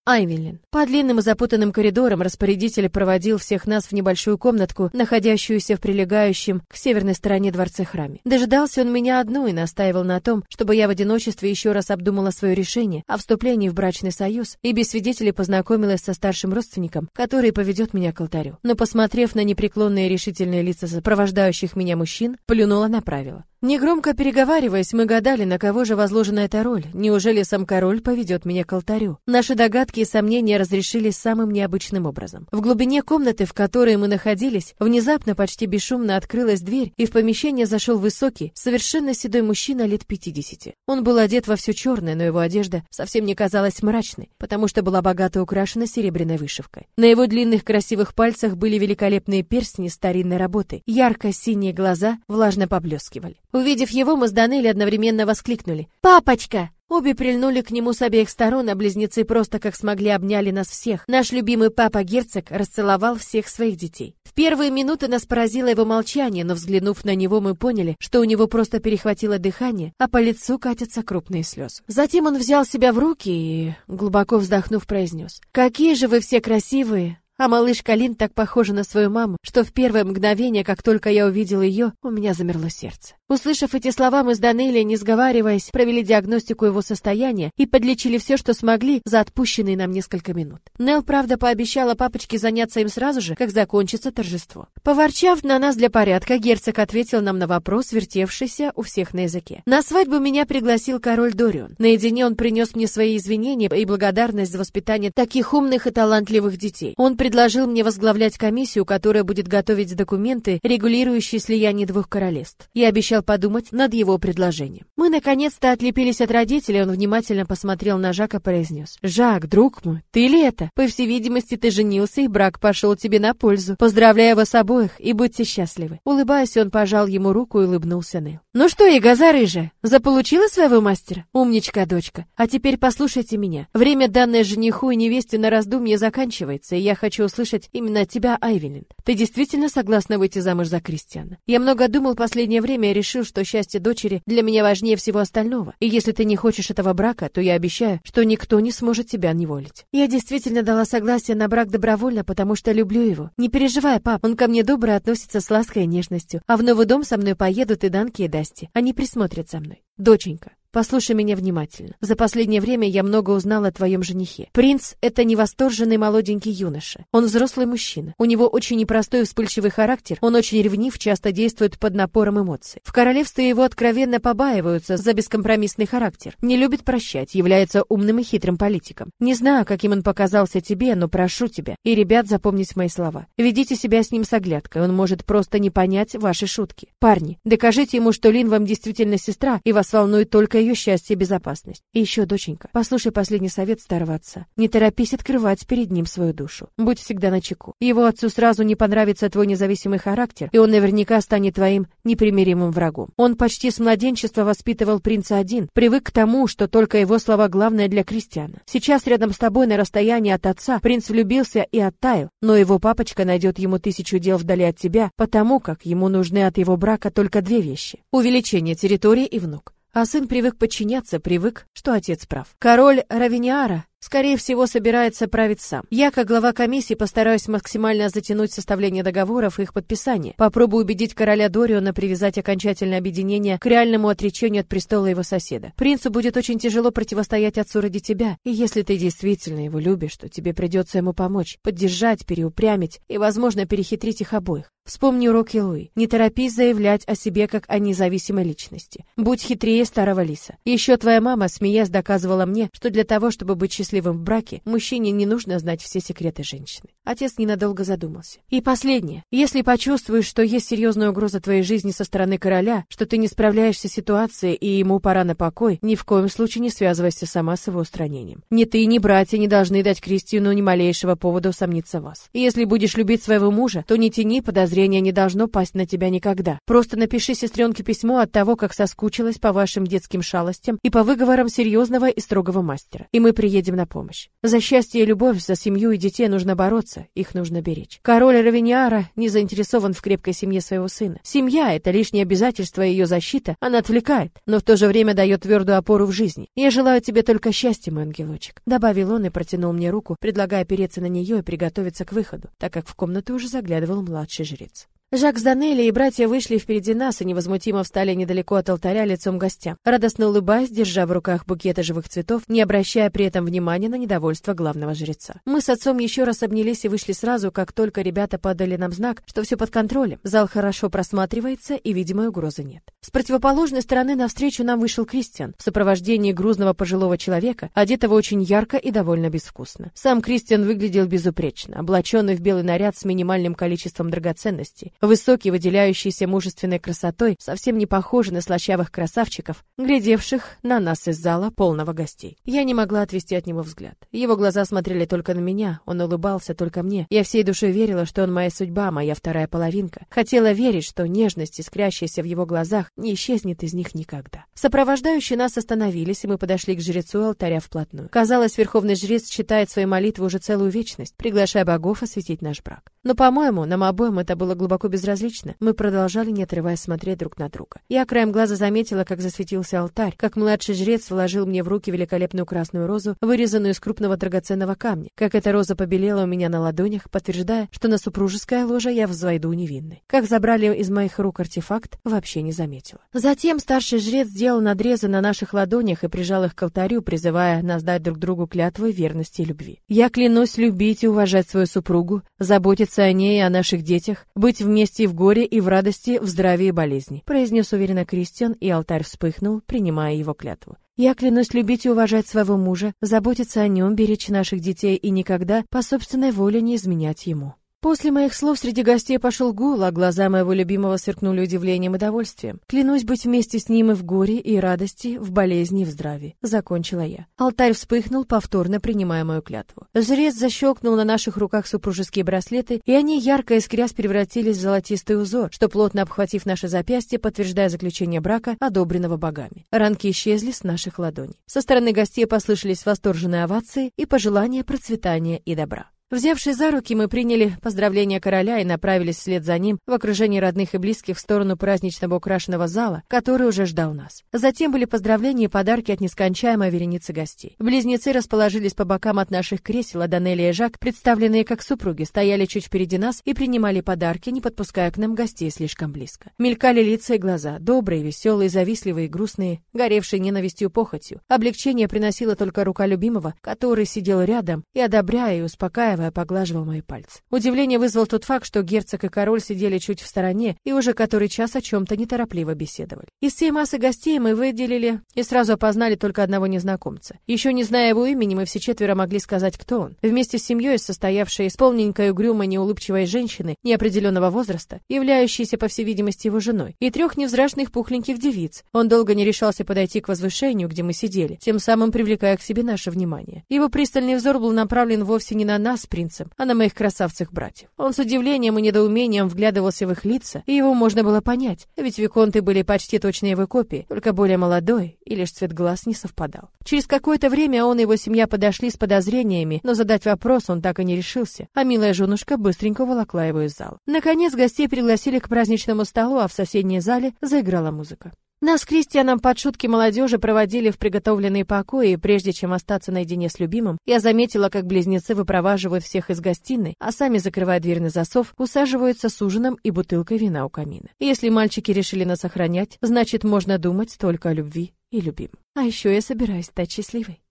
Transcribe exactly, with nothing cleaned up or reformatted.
Айвелин. По длинным и запутанным коридорам распорядитель проводил всех нас в небольшую комнатку, находящуюся в прилегающем к северной стороне дворце храме. Дожидался он меня одну и настаивал на том, чтобы я в одиночестве еще раз обдумала свое решение о вступлении в брачный союз и без свидетелей познакомилась со старшим родственником, который поведет меня к алтарю. Но, посмотрев на непреклонные и решительные лица сопровождающих меня мужчин, плюнула на правила. Негромко переговариваясь, мы гадали, на кого же возложена эта роль. Неужели сам король поведет меня к алтарю? Наши догадки и сомнения разрешились самым необычным образом. В глубине комнаты, в которой мы находились, внезапно, почти бесшумно открылась дверь, и в помещение зашел высокий, совершенно седой мужчина лет пятидесяти. Он был одет во все черное, но его одежда совсем не казалась мрачной, потому что была богато украшена серебряной вышивкой. На его длинных красивых пальцах были великолепные перстни старинной работы. Ярко-синие глаза влажно поблескивали. Увидев его, мы с Данелли одновременно воскликнули: «Папочка!» Обе прильнули к нему с обеих сторон, а близнецы просто как смогли обняли нас всех. Наш любимый папа-герцог расцеловал всех своих детей. В первые минуты нас поразило его молчание, но взглянув на него, мы поняли, что у него просто перехватило дыхание, а по лицу катятся крупные слезы. Затем он взял себя в руки и, глубоко вздохнув, произнес: «Какие же вы все красивые!» А малышка Лин так похожа на свою маму, что в первое мгновение, как только я увидел ее, у меня замерло сердце. Услышав эти слова, мы с Данелли, не сговариваясь, провели диагностику его состояния и подлечили все, что смогли, за отпущенные нам несколько минут. Нелл, правда, пообещала папочке заняться им сразу же, как закончится торжество. Поворчав на нас для порядка, герцог ответил нам на вопрос, вертевшийся у всех на языке. На свадьбу меня пригласил король Дорион. Наедине он принес мне свои извинения и благодарность за воспитание таких умных и талантливых детей. Он предложил мне возглавлять комиссию, которая будет готовить документы, регулирующие слияние двух королевств. Я обещал подумать над его предложением. Мы наконец-то отлепились от родителей, он внимательно посмотрел на Жака и произнес: «Жак, друг мой, ты ли это? По всей видимости, ты женился, и брак пошел тебе на пользу. Поздравляю вас обоих, и будьте счастливы». Улыбаясь, он пожал ему руку и улыбнулся Нелл. «Ну что, Ягоза рыжая, заполучила своего мастера? Умничка, дочка. А теперь послушайте меня. Время, данное жениху и невесте на раздумье, заканчивается, и я хочу услышать именно от тебя, Айвелин. Ты действительно согласна выйти замуж за Кристиана? Я много думал последнее время и решил, что счастье дочери для меня важнее всего остального. И если ты не хочешь этого брака, то я обещаю, что никто не сможет тебя неволить». Я действительно дала согласие на брак добровольно, потому что люблю его. Не переживай, пап, он ко мне добро относится с лаской и нежностью, а в новый дом со мной поедут и Данки, и Дасти. Они присмотрят за мной. Доченька, послушай меня внимательно. За последнее время я много узнала о твоем женихе. Принц — это невосторженный молоденький юноша. Он взрослый мужчина. У него очень непростой и вспыльчивый характер. Он очень ревнив, часто действует под напором эмоций. В королевстве его откровенно побаиваются за бескомпромиссный характер. Не любит прощать, является умным и хитрым политиком. Не знаю, каким он показался тебе, но прошу тебя и ребят запомнить мои слова. Ведите себя с ним с оглядкой, он может просто не понять ваши шутки. Парни, докажите ему, что Лин вам действительно сестра, и вас волнует только ее счастье и безопасность. И еще, доченька, послушай последний совет старого отца. Не торопись открывать перед ним свою душу. Будь всегда начеку. Его отцу сразу не понравится твой независимый характер, и он наверняка станет твоим непримиримым врагом. Он почти с младенчества воспитывал принца один, привык к тому, что только его слова главное для Кристиана. Сейчас рядом с тобой на расстоянии от отца принц влюбился и оттаял, но его папочка найдет ему тысячу дел вдали от тебя, потому как ему нужны от его брака только две вещи: увеличение территории и внук. А сын привык подчиняться, привык, что отец прав. Король Равениара, скорее всего, собирается править сам. Я, как глава комиссии, постараюсь максимально затянуть составление договоров и их подписание. Попробую убедить короля Дориона привязать окончательное объединение к реальному отречению от престола его соседа. Принцу будет очень тяжело противостоять отцу ради тебя, и если ты действительно его любишь, то тебе придется ему помочь, поддержать, переупрямить и, возможно, перехитрить их обоих. Вспомни уроки Луи. Не торопись заявлять о себе как о независимой личности. Будь хитрее старого лиса. Еще твоя мама, смеясь, доказывала мне, что для того, чтобы быть счастливым в браке, мужчине не нужно знать все секреты женщины. Отец ненадолго задумался. И последнее. Если почувствуешь, что есть серьезная угроза твоей жизни со стороны короля, что ты не справляешься с ситуацией и ему пора на покой, ни в коем случае не связывайся сама с его устранением. Ни ты, ни братья не должны дать Кристиану ни малейшего повода усомниться в вас. И если будешь любить своего мужа, то не тяни подозрения. Зрение не должно пасть на тебя никогда. Просто напиши сестренке письмо от того, как соскучилась по вашим детским шалостям и по выговорам серьезного и строгого мастера. И мы приедем на на помощь. За счастье и любовь, за семью и детей нужно бороться, их нужно беречь. Король Равениара не заинтересован в крепкой семье своего сына. Семья — это лишнее обязательство, и ее защита, она отвлекает, но в то же время дает твердую опору в жизни. Я желаю тебе только счастья, мой ангелочек», — добавил он и протянул мне руку, предлагая опереться на нее и приготовиться к выходу, так как в комнату уже заглядывал младший жрец. Жак с Данелли и братья вышли впереди нас и невозмутимо встали недалеко от алтаря лицом к гостям, радостно улыбаясь, держа в руках букеты живых цветов, не обращая при этом внимания на недовольство главного жреца. Мы с отцом еще раз обнялись и вышли сразу, как только ребята подали нам знак, что все под контролем, зал хорошо просматривается и видимой угрозы нет. С противоположной стороны навстречу нам вышел Кристиан в сопровождении грузного пожилого человека, одетого очень ярко и довольно безвкусно. Сам Кристиан выглядел безупречно, облаченный в белый наряд с минимальным количеством драгоценностей. Высокий, выделяющийся мужественной красотой, совсем не похожий на слащавых красавчиков, глядевших на нас из зала, полного гостей. Я не могла отвести от него взгляд. Его глаза смотрели только на меня, он улыбался только мне. Я всей душой верила, что он моя судьба, моя вторая половинка. Хотела верить, что нежность, искрящаяся в его глазах, не исчезнет из них никогда. Сопровождающие нас остановились, и мы подошли к жрецу алтаря вплотную. Казалось, верховный жрец читает свои молитвы уже целую вечность, приглашая богов осветить наш брак. Но, по-моему, нам обоим это было глубоко безразлично. Мы продолжали, не отрываясь, смотреть друг на друга. Я краем глаза заметила, как засветился алтарь, как младший жрец вложил мне в руки великолепную красную розу, вырезанную из крупного драгоценного камня, как эта роза побелела у меня на ладонях, подтверждая, что на супружеское ложе я взойду невинной. Как забрали из моих рук артефакт, вообще не заметила. Затем старший жрец сделал надрезы на наших ладонях и прижал их к алтарю, призывая нас дать друг другу клятву верности и любви. «Я клянусь любить и уважать свою супругу, заботиться о ней и о наших детях, быть вместе и в горе, и в радости, в здравии и болезни», произнес уверенно Кристиан, и алтарь вспыхнул, принимая его клятву. «Я клянусь любить и уважать своего мужа, заботиться о нем, беречь наших детей и никогда по собственной воле не изменять ему». После моих слов среди гостей пошел гул, а глаза моего любимого сверкнули удивлением и довольствием. «Клянусь быть вместе с ним и в горе, и радости, в болезни, и в здравии», — закончила я. Алтарь вспыхнул, повторно принимая мою клятву. Жрец защелкнул на наших руках супружеские браслеты, и они, ярко искрясь, превратились в золотистый узор, что, плотно обхватив наши запястья, подтверждая заключение брака, одобренного богами. Ранки исчезли с наших ладоней. Со стороны гостей послышались восторженные овации и пожелания процветания и добра. Взявшись за руки, мы приняли поздравления короля и направились вслед за ним в окружении родных и близких в сторону праздничного украшенного зала, который уже ждал нас. Затем были поздравления и подарки от нескончаемой вереницы гостей. Близнецы расположились по бокам от наших кресел, а Данелли и Жак, представленные как супруги, стояли чуть впереди нас и принимали подарки, не подпуская к нам гостей слишком близко. Мелькали лица и глаза, добрые, веселые, завистливые и грустные, горевшие ненавистью и похотью. Облегчение приносила только рука любимого, который сидел рядом и, одобряя и успокаивая, поглаживал мои пальцы. Удивление вызвал тот факт, что герцог и король сидели чуть в стороне и уже который час о чем-то неторопливо беседовали. Из всей массы гостей мы выделили и сразу опознали только одного незнакомца. Еще не зная его имени, мы все четверо могли сказать, кто он. Вместе с семьей, состоявшей из полненькой, угрюмой, неулыбчивой женщины неопределенного возраста, являющейся, по всей видимости, его женой, и трех невзрачных пухленьких девиц. Он долго не решался подойти к возвышению, где мы сидели, тем самым привлекая к себе наше внимание. Его пристальный взор был направлен вовсе не на нас, принцем, а на моих красавцах-братьев. Он с удивлением и недоумением вглядывался в их лица, и его можно было понять, ведь виконты были почти точно его копии, только более молодой, и лишь цвет глаз не совпадал. Через какое-то время он и его семья подошли с подозрениями, но задать вопрос он так и не решился, а милая женушка быстренько волокла его из зала. Наконец гостей пригласили к праздничному столу, а в соседней зале заиграла музыка. Нас с Кристианом под шутки молодежи проводили в приготовленные покои, и прежде чем остаться наедине с любимым, я заметила, как близнецы выпроваживают всех из гостиной, а сами, закрывая дверь на засов, усаживаются с ужином и бутылкой вина у камина. Если мальчики решили нас охранять, значит, можно думать только о любви и любимом. А еще я собираюсь стать счастливой.